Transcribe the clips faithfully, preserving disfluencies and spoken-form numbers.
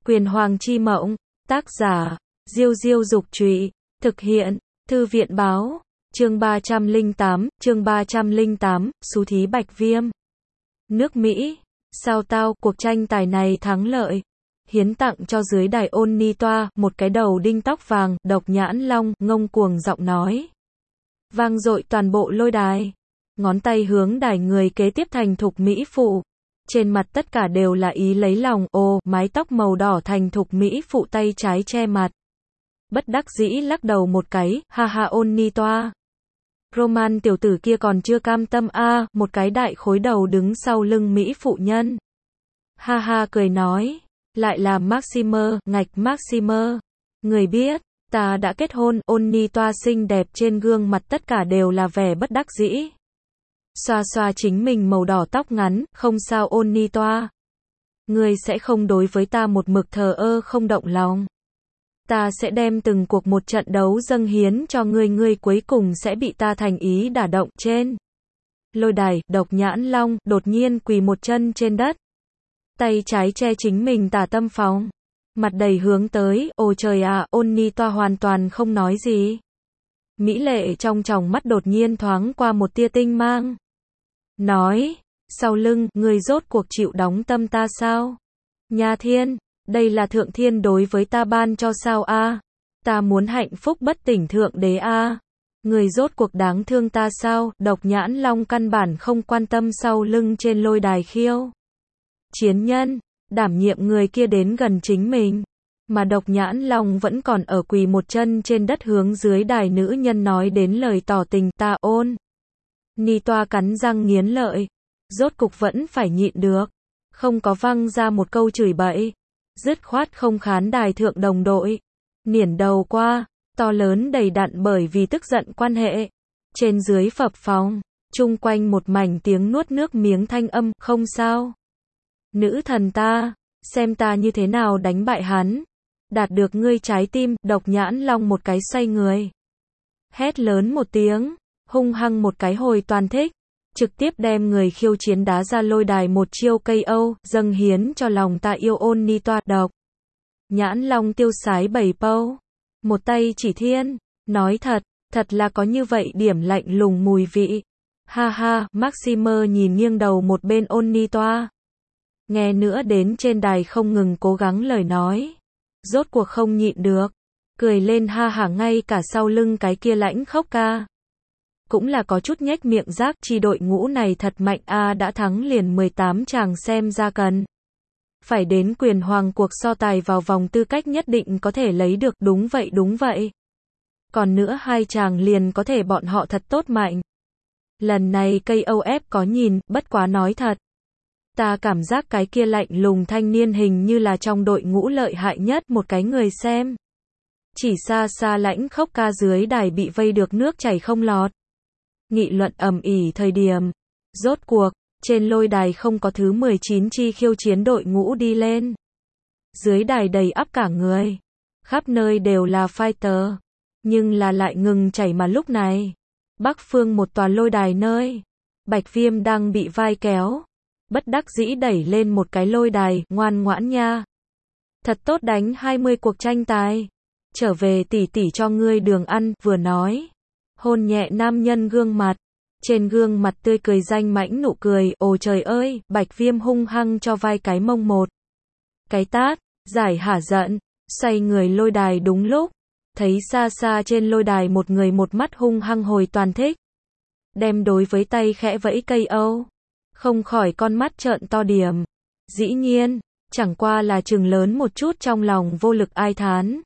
Quyền Hoàng chi mộng, tác giả, Diêu Diêu Dục Trụy, thực hiện, Thư viện Báo, chương ba trăm lẻ tám, chương ba trăm lẻ tám, Xú thí Bạch Viêm. Nước Mỹ, sao tao, cuộc tranh tài này thắng lợi. Hiến tặng cho dưới đài ôn ni toa, một cái đầu đinh tóc vàng, Độc Nhãn Long, ngông cuồng giọng nói. Vang dội toàn bộ lôi đài. Ngón tay hướng đài người kế tiếp thành thục mỹ phụ. Trên mặt tất cả đều là ý lấy lòng, ồ, mái tóc màu đỏ thành thục mỹ phụ tay trái che mặt. Bất đắc dĩ lắc đầu một cái, ha ha ôn ni toa. Roman tiểu tử kia còn chưa cam tâm a, à, một cái đại khối đầu đứng sau lưng mỹ phụ nhân. Ha ha cười nói, lại là Maximer, ngạch Maximer. Người biết, ta đã kết hôn, ôn ni toa xinh đẹp trên gương mặt tất cả đều là vẻ bất đắc dĩ. Xoa xoa chính mình màu đỏ tóc ngắn, không sao ôn ni toa. Ngươi sẽ không đối với ta một mực thờ ơ không động lòng. Ta sẽ đem từng cuộc một trận đấu dâng hiến cho ngươi, ngươi cuối cùng sẽ bị ta thành ý đả động. Trên lôi đài, Độc Nhãn Long đột nhiên quỳ một chân trên đất. Tay trái che chính mình tả tâm phòng. Mặt đầy hướng tới, ồ trời à, ôn ni toa hoàn toàn không nói gì. Mỹ lệ trong tròng mắt đột nhiên thoáng qua một tia tinh mang. Nói, sau lưng, ngươi rốt cuộc chịu đóng tâm ta sao? Nha thiên, đây là thượng thiên đối với ta ban cho sao a? À? Ta muốn hạnh phúc bất tỉnh thượng đế a. À? Ngươi rốt cuộc đáng thương ta sao? Độc Nhãn Long căn bản không quan tâm sau lưng trên lôi đài khiêu chiến nhân, đảm nhiệm người kia đến gần chính mình. Mà Độc Nhãn Long vẫn còn ở quỳ một chân trên đất hướng dưới đài nữ nhân nói đến lời tỏ tình, ta ôn. Ni toa cắn răng nghiến lợi, rốt cục vẫn phải nhịn được, không có văng ra một câu chửi bậy, dứt khoát không khán đài thượng đồng đội, niển đầu qua, to lớn đầy đặn bởi vì tức giận quan hệ, trên dưới phập phồng, chung quanh một mảnh tiếng nuốt nước miếng thanh âm, không sao. Nữ thần ta, xem ta như thế nào đánh bại hắn, đạt được ngươi trái tim. Độc Nhãn Long một cái xoay người, hét lớn một tiếng, hung hăng một cái hồi toàn thích, trực tiếp đem người khiêu chiến đá ra lôi đài một chiêu ca o, dâng hiến cho lòng ta yêu ôn ni toa. Độc Nhãn Long tiêu sái bảy pâu, một tay chỉ thiên, nói thật, thật là có như vậy điểm lạnh lùng mùi vị. Ha ha, Maximer nhìn nghiêng đầu một bên ôn ni toa. Nghe nữa đến trên đài không ngừng cố gắng lời nói. Rốt cuộc không nhịn được. Cười lên ha hả, ngay cả sau lưng cái kia lãnh khốc ca. Cũng là có chút nhếch miệng rác, chi đội ngũ này thật mạnh a, à, đã thắng liền mười tám chàng, xem ra cần phải đến Quyền Hoàng cuộc so tài vào vòng tư cách nhất định có thể lấy được. Đúng vậy đúng vậy. Còn nữa hai chàng liền có thể bọn họ thật tốt mạnh. Lần này ca o ép có nhìn, bất quá nói thật. Ta cảm giác cái kia lạnh lùng thanh niên hình như là trong đội ngũ lợi hại nhất một cái người xem. Chỉ xa xa lãnh khốc ca dưới đài bị vây được nước chảy không lọt. Nghị luận ầm ĩ thời điểm. Rốt cuộc, trên lôi đài không có thứ mười chín chi khiêu chiến đội ngũ đi lên. Dưới đài đầy ắp cả người. Khắp nơi đều là fighter. Nhưng là lại ngừng chảy mà lúc này. Bắc phương một tòa lôi đài nơi. Bạch Viêm đang bị vai kéo. Bất đắc dĩ đẩy lên một cái lôi đài, ngoan ngoãn nha. Thật tốt đánh hai mươi cuộc tranh tài. Trở về tỉ tỉ cho ngươi đường ăn, vừa nói. Hôn nhẹ nam nhân gương mặt. Trên gương mặt tươi cười danh mãnh nụ cười, ồ trời ơi, Bạch Viêm hung hăng cho vai cái mông một cái tát, giải hả giận, xoay người lôi đài đúng lúc. Thấy xa xa trên lôi đài một người một mắt hung hăng hồi toàn thích. Đem đối với tay khẽ vẫy ca o. Không khỏi con mắt trợn to điểm. Dĩ nhiên, chẳng qua là chừng lớn một chút trong lòng vô lực ai thán.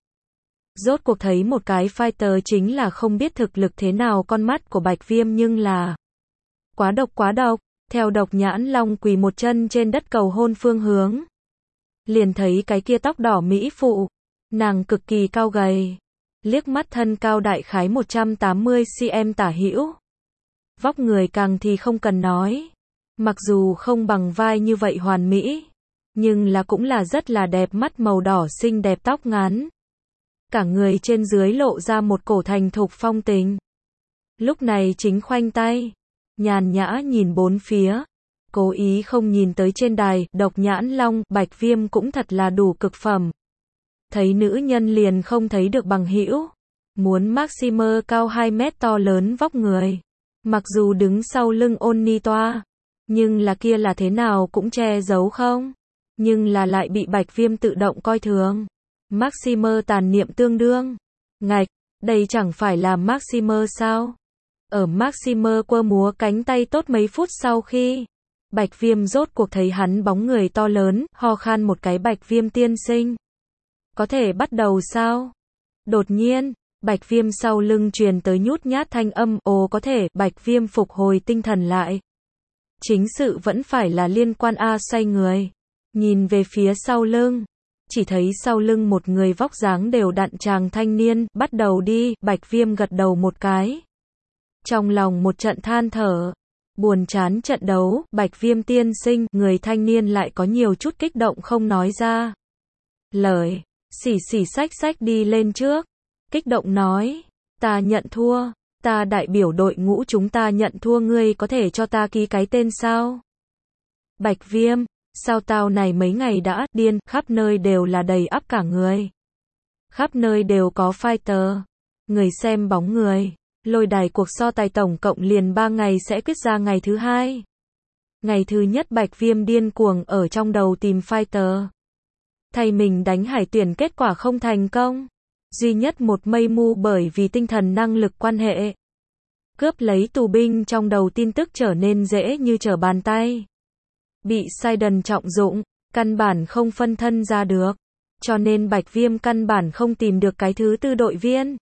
Rốt cuộc thấy một cái fighter chính là không biết thực lực thế nào, con mắt của Bạch Viêm nhưng là quá độc quá độc. Theo Độc Nhãn Long quỳ một chân trên đất cầu hôn phương hướng. Liền thấy cái kia tóc đỏ mỹ phụ. Nàng cực kỳ cao gầy. Liếc mắt thân cao đại khái một trăm tám mươi xăng-ti-mét tả hữu. Vóc người càng thì không cần nói. Mặc dù không bằng vai như vậy hoàn mỹ, nhưng là cũng là rất là đẹp, mắt màu đỏ xinh đẹp, tóc ngắn. Cả người trên dưới lộ ra một cổ thành thục phong tình. Lúc này chính khoanh tay, nhàn nhã nhìn bốn phía, Cố ý không nhìn tới trên đài, Độc Nhãn Long, Bạch Viêm cũng thật là đủ cực phẩm. Thấy nữ nhân liền không thấy được bằng hữu. Muốn Maximer cao hai mét to lớn vóc người. Mặc dù đứng sau lưng ôn ni toa. Nhưng là kia là thế nào cũng che giấu không? Nhưng là lại bị Bạch Viêm tự động coi thường. Maximer tàn niệm tương đương. Ngạch, đây chẳng phải là Maximer sao? Ở Maximer quơ múa cánh tay tốt mấy phút sau khi Bạch Viêm rốt cuộc thấy hắn bóng người to lớn, ho khan một cái, Bạch Viêm tiên sinh. Có thể bắt đầu sao? Đột nhiên, Bạch Viêm sau lưng truyền tới nhút nhát thanh âm, ồ có thể, Bạch Viêm phục hồi tinh thần lại. Chính sự vẫn phải là liên quan a xoay người. Nhìn về phía sau lưng. Chỉ thấy sau lưng một người vóc dáng đều đặn chàng thanh niên, bắt đầu đi, Bạch Viêm gật đầu một cái. Trong lòng một trận than thở. Buồn chán trận đấu, Bạch Viêm tiên sinh, người thanh niên lại có nhiều chút kích động không nói ra lời. Xỉ xỉ xách xách đi lên trước. Kích động nói, ta nhận thua, ta đại biểu đội ngũ chúng ta nhận thua, ngươi có thể cho ta ký cái tên sao? Bạch Viêm, sao tao này mấy ngày đã điên, khắp nơi đều là đầy ắp cả người. Khắp nơi đều có fighter. Người xem bóng người. Lôi đài cuộc so tài tổng cộng liền ba ngày sẽ quyết ra ngày thứ hai. Ngày thứ nhất Bạch Viêm điên cuồng ở trong đầu tìm fighter. Thay mình đánh hải tuyển kết quả không thành công. Duy nhất một mây mu bởi vì tinh thần năng lực quan hệ. Cướp lấy tù binh trong đầu tin tức trở nên dễ như trở bàn tay. Bị sai đần trọng dụng, căn bản không phân thân ra được. Cho nên Bạch Viêm căn bản không tìm được cái thứ tư đội viên.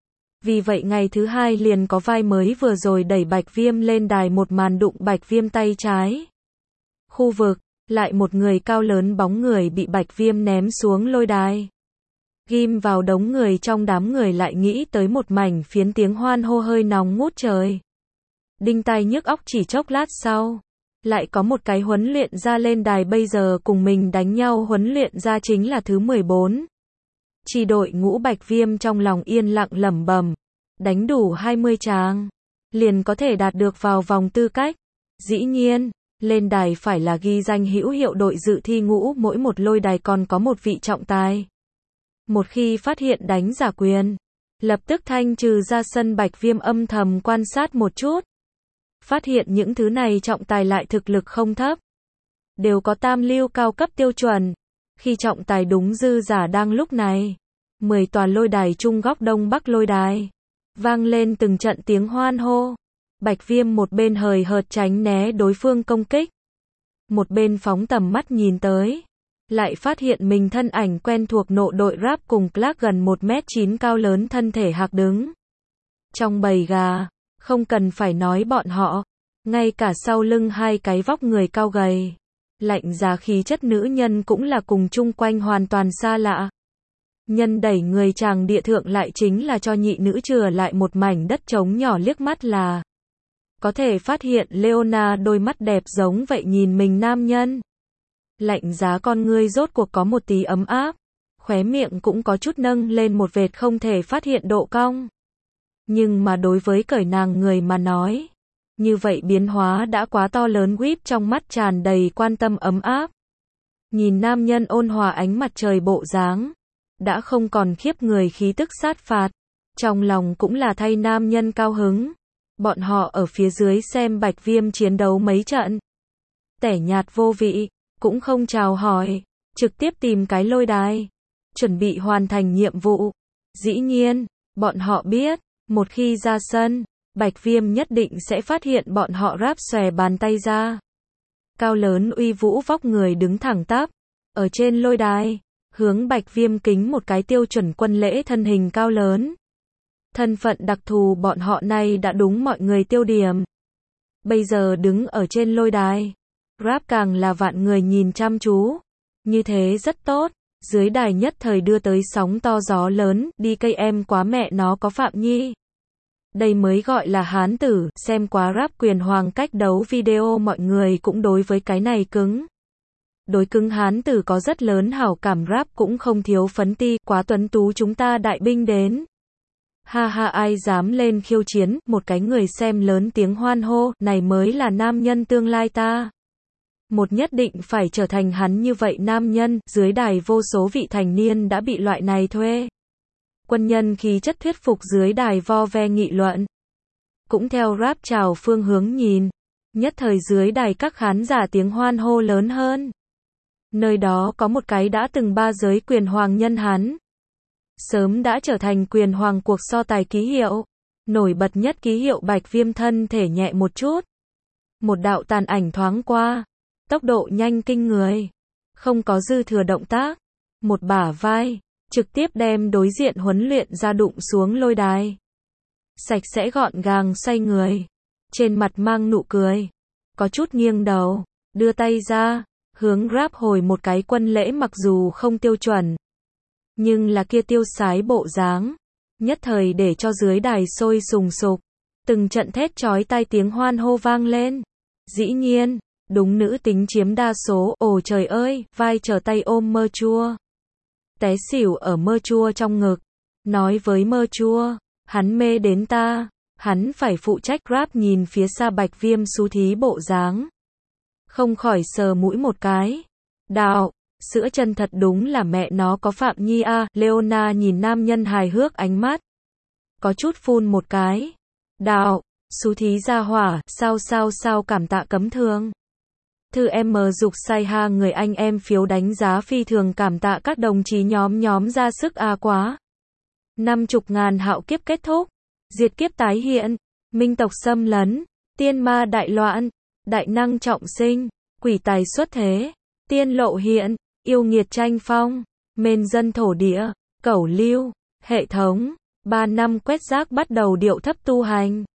Vì vậy ngày thứ hai liền có vai mới vừa rồi đẩy Bạch Viêm lên đài một màn đụng Bạch Viêm tay trái. Khu vực, lại một người cao lớn bóng người bị Bạch Viêm ném xuống lôi đài. Ghim vào đống người, trong đám người lại nghĩ tới một mảnh phiến tiếng hoan hô hơi nóng ngút trời. Đinh tai nhức óc. Chỉ chốc lát sau, lại có một cái huấn luyện ra lên đài, bây giờ cùng mình đánh nhau huấn luyện ra chính là thứ mười bốn. Chỉ đội ngũ Bạch Viêm trong lòng yên lặng lẩm bẩm, đánh đủ hai mươi tràng, liền có thể đạt được vào vòng tư cách. Dĩ nhiên, lên đài phải là ghi danh hữu hiệu đội dự thi ngũ, mỗi một lôi đài còn có một vị trọng tài. Một khi phát hiện đánh giả quyền, lập tức thanh trừ ra sân. Bạch Viêm âm thầm quan sát một chút. Phát hiện những thứ này trọng tài lại thực lực không thấp. Đều có tam lưu cao cấp tiêu chuẩn. Khi trọng tài đúng dư giả đang lúc này, mười tòa lôi đài trung góc đông bắc lôi đài, vang lên từng trận tiếng hoan hô. Bạch Viêm một bên hời hợt tránh né đối phương công kích. Một bên phóng tầm mắt nhìn tới. Lại phát hiện mình thân ảnh quen thuộc nộ đội rap cùng Clark gần một mét chín cao lớn thân thể hạc đứng. Trong bầy gà, không cần phải nói bọn họ, ngay cả sau lưng hai cái vóc người cao gầy, lạnh giá khí chất nữ nhân cũng là cùng chung quanh hoàn toàn xa lạ. Nhân đẩy người chàng địa thượng lại chính là cho nhị nữ chừa lại một mảnh đất trống nhỏ, liếc mắt là có thể phát hiện Leona đôi mắt đẹp giống vậy nhìn mình nam nhân. Lạnh giá con ngươi rốt cuộc có một tí ấm áp, khóe miệng cũng có chút nâng lên một vệt không thể phát hiện độ cong. Nhưng mà đối với cởi nàng người mà nói, như vậy biến hóa đã quá to lớn. Whip trong mắt tràn đầy quan tâm ấm áp. Nhìn nam nhân ôn hòa ánh mặt trời bộ dáng, đã không còn khiếp người khí tức sát phạt. Trong lòng cũng là thay nam nhân cao hứng. Bọn họ ở phía dưới xem Bạch Viêm chiến đấu mấy trận. Tẻ nhạt vô vị, cũng không chào hỏi, trực tiếp tìm cái lôi đài, chuẩn bị hoàn thành nhiệm vụ. Dĩ nhiên, bọn họ biết, một khi ra sân, Bạch Viêm nhất định sẽ phát hiện bọn họ ráp xòe bàn tay ra. Cao lớn uy vũ vóc người đứng thẳng tắp, ở trên lôi đài, hướng Bạch Viêm kính một cái tiêu chuẩn quân lễ, thân hình cao lớn. Thân phận đặc thù bọn họ này đã đúng mọi người tiêu điểm. Bây giờ đứng ở trên lôi đài, rap càng là vạn người nhìn chăm chú. Như thế rất tốt, dưới đài nhất thời đưa tới sóng to gió lớn, đi cây em quá mẹ nó có Phạm Nhi. Đây mới gọi là hán tử, xem quá rap quyền hoàng cách đấu video mọi người cũng đối với cái này cứng. Đối cứng hán tử có rất lớn hảo cảm, rap cũng không thiếu phấn ti, quá tuấn tú chúng ta đại binh đến. Ha ha, ai dám lên khiêu chiến, một cái người xem lớn tiếng hoan hô, này mới là nam nhân tương lai ta. một nhất định phải trở thành hắn như vậy nam nhân, dưới đài vô số vị thành niên đã bị loại này thuê. Quân nhân khí chất thuyết phục dưới đài vo ve nghị luận. Cũng theo rap trào phương hướng nhìn, nhất thời dưới đài các khán giả tiếng hoan hô lớn hơn. Nơi đó có một cái đã từng ba giới quyền hoàng nhân hắn. Sớm đã trở thành quyền hoàng cuộc so tài ký hiệu. Nổi bật nhất ký hiệu Bạch Viêm thân thể nhẹ một chút. Một đạo tàn ảnh thoáng qua. Tốc độ nhanh kinh người. Không có dư thừa động tác. Một bả vai. Trực tiếp đem đối diện huấn luyện ra đụng xuống lôi đài. Sạch sẽ gọn gàng xoay người. Trên mặt mang nụ cười. Có chút nghiêng đầu. Đưa tay ra. Hướng rap hồi một cái quân lễ mặc dù không tiêu chuẩn. Nhưng là kia tiêu sái bộ dáng. Nhất thời để cho dưới đài sôi sùng sục. Từng trận thét chói tai tiếng hoan hô vang lên. Dĩ nhiên, đúng nữ tính chiếm đa số. Ồ trời ơi, vai trở tay ôm mơ chua. Té xỉu ở mơ chua trong ngực. Nói với mơ chua, hắn mê đến ta. Hắn phải phụ trách rap nhìn phía xa Bạch Viêm xú thí bộ dáng. Không khỏi sờ mũi một cái. Đạo, sữa chân thật đúng là mẹ nó có Phạm Nhi a. À. Leona nhìn nam nhân hài hước ánh mắt. Có chút phun một cái. Đạo, xú thí ra hỏa, sao sao sao cảm tạ cấm thương. Thư em dục say ha người anh em phiếu đánh giá phi thường cảm tạ các đồng chí nhóm nhóm ra sức a à quá. Năm chục ngàn hạo kiếp kết thúc. Diệt kiếp tái hiện. Minh tộc xâm lấn. Tiên ma đại loạn. Đại năng trọng sinh. Quỷ tài xuất thế. Tiên lộ hiện. Yêu nghiệt tranh phong. Mên dân thổ địa. Cẩu lưu. Hệ thống. Ba năm quét rác bắt đầu điệu thấp tu hành.